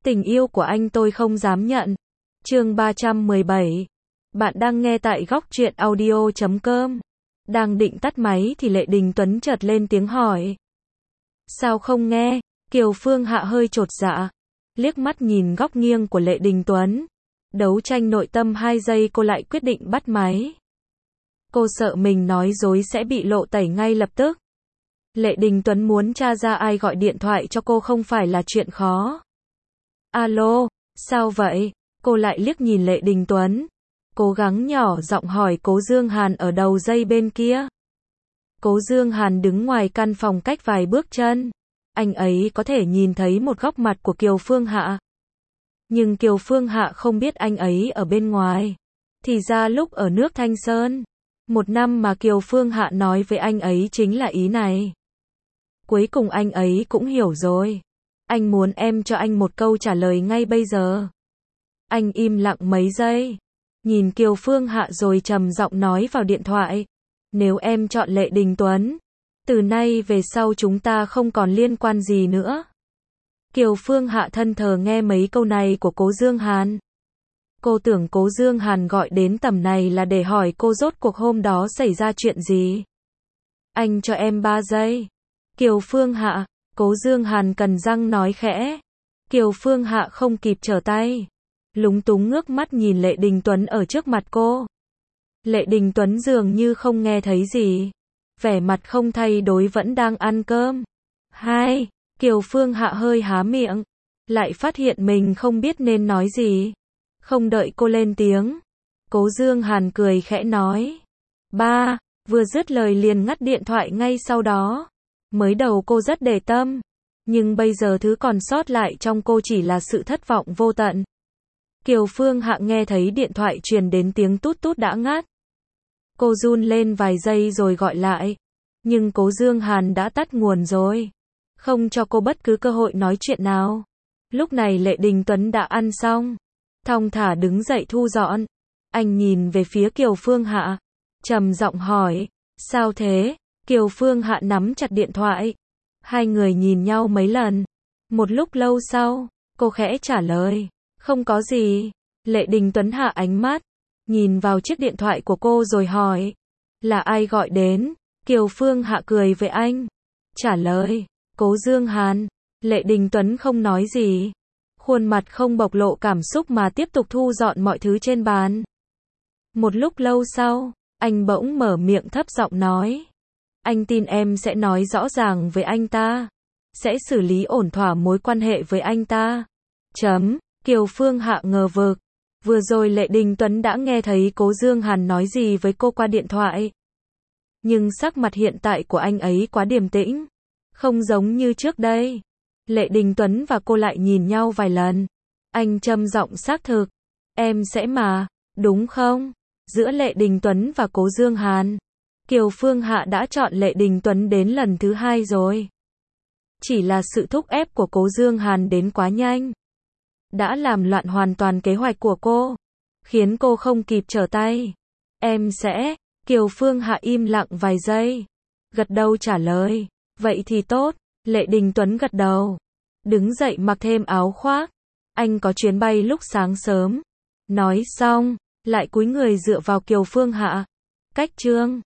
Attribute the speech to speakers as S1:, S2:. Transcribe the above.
S1: Tình yêu của anh tôi không dám nhận. Chương 317. Bạn đang nghe tại góc truyện audio.com. Đang định tắt máy thì Lệ Đình Tuấn chợt lên tiếng hỏi. Sao không nghe? Kiều Phương Hạ hơi chột dạ. Liếc mắt nhìn góc nghiêng của Lệ Đình Tuấn. Đấu tranh nội tâm 2 giây cô lại quyết định bắt máy. Cô sợ mình nói dối sẽ bị lộ tẩy ngay lập tức. Lệ Đình Tuấn muốn tra ra ai gọi điện thoại cho cô không phải là chuyện khó. Alo, sao vậy? Cô lại liếc nhìn Lệ Đình Tuấn. Cố gắng nhỏ giọng hỏi Cố Dương Hàn ở đầu dây bên kia. Cố Dương Hàn đứng ngoài căn phòng cách vài bước chân. Anh ấy có thể nhìn thấy một góc mặt của Kiều Phương Hạ. Nhưng Kiều Phương Hạ không biết anh ấy ở bên ngoài. Thì ra lúc ở nước Thanh Sơn, 1 năm mà Kiều Phương Hạ nói với anh ấy chính là ý này. Cuối cùng anh ấy cũng hiểu rồi. Anh muốn em cho anh một câu trả lời ngay bây giờ. Anh im lặng mấy giây, nhìn Kiều Phương Hạ rồi trầm giọng nói vào điện thoại. Nếu em chọn Lệ Đình Tuấn, từ nay về sau chúng ta không còn liên quan gì nữa. Kiều Phương Hạ thân thờ nghe mấy câu này của Cố Dương Hàn. Cô tưởng Cố Dương Hàn gọi đến tầm này là để hỏi cô rốt cuộc hôm đó xảy ra chuyện gì. Anh cho em 3 giây. Kiều Phương Hạ, Cố Dương Hàn cắn răng nói khẽ. Kiều Phương Hạ không kịp trở tay. Lúng túng ngước mắt nhìn Lệ Đình Tuấn ở trước mặt cô. Lệ Đình Tuấn dường như không nghe thấy gì. Vẻ mặt không thay đổi vẫn đang ăn cơm. Kiều Phương Hạ hơi há miệng. Lại phát hiện mình không biết nên nói gì. Không đợi cô lên tiếng. Cố Dương Hàn cười khẽ nói. 3, vừa dứt lời liền ngắt điện thoại ngay sau đó. Mới đầu cô rất để tâm. Nhưng bây giờ thứ còn sót lại trong cô chỉ là sự thất vọng vô tận. Kiều Phương Hạ nghe thấy điện thoại truyền đến tiếng tút tút đã ngắt. Cô run lên vài giây rồi gọi lại. Nhưng Cố Dương Hàn đã tắt nguồn rồi. Không cho cô bất cứ cơ hội nói chuyện nào. Lúc này Lệ Đình Tuấn đã ăn xong. Thong thả đứng dậy thu dọn. Anh nhìn về phía Kiều Phương Hạ. Trầm giọng hỏi. Sao thế? Kiều Phương Hạ nắm chặt điện thoại. Hai người nhìn nhau mấy lần. Một lúc lâu sau, cô khẽ trả lời. Không có gì. Lệ Đình Tuấn hạ ánh mắt. Nhìn vào chiếc điện thoại của cô rồi hỏi. Là ai gọi đến? Kiều Phương Hạ cười với anh. Trả lời. Cố Dương Hàn. Lệ Đình Tuấn không nói gì. Khuôn mặt không bộc lộ cảm xúc mà tiếp tục thu dọn mọi thứ trên bàn. Một lúc lâu sau, anh bỗng mở miệng thấp giọng nói. Anh tin em sẽ nói rõ ràng với anh ta. Sẽ xử lý ổn thỏa mối quan hệ với anh ta. Kiều Phương Hạ ngờ vực. Vừa rồi Lệ Đình Tuấn đã nghe thấy Cố Dương Hàn nói gì với cô qua điện thoại. Nhưng sắc mặt hiện tại của anh ấy quá điềm tĩnh. Không giống như trước đây. Lệ Đình Tuấn và cô lại nhìn nhau vài lần. Anh trầm giọng xác thực. Em sẽ mà, đúng không? Giữa Lệ Đình Tuấn và Cố Dương Hàn, Kiều Phương Hạ đã chọn Lệ Đình Tuấn đến lần thứ 2 rồi. Chỉ là sự thúc ép của Cố Dương Hàn đến quá nhanh. Đã làm loạn hoàn toàn kế hoạch của cô. Khiến cô không kịp trở tay. Em sẽ, Kiều Phương Hạ im lặng vài giây. Gật đầu trả lời. Vậy thì tốt. Lệ Đình Tuấn gật đầu. Đứng dậy mặc thêm áo khoác. Anh có chuyến bay lúc sáng sớm. Nói xong, lại cúi người dựa vào Kiều Phương Hạ. Cách chương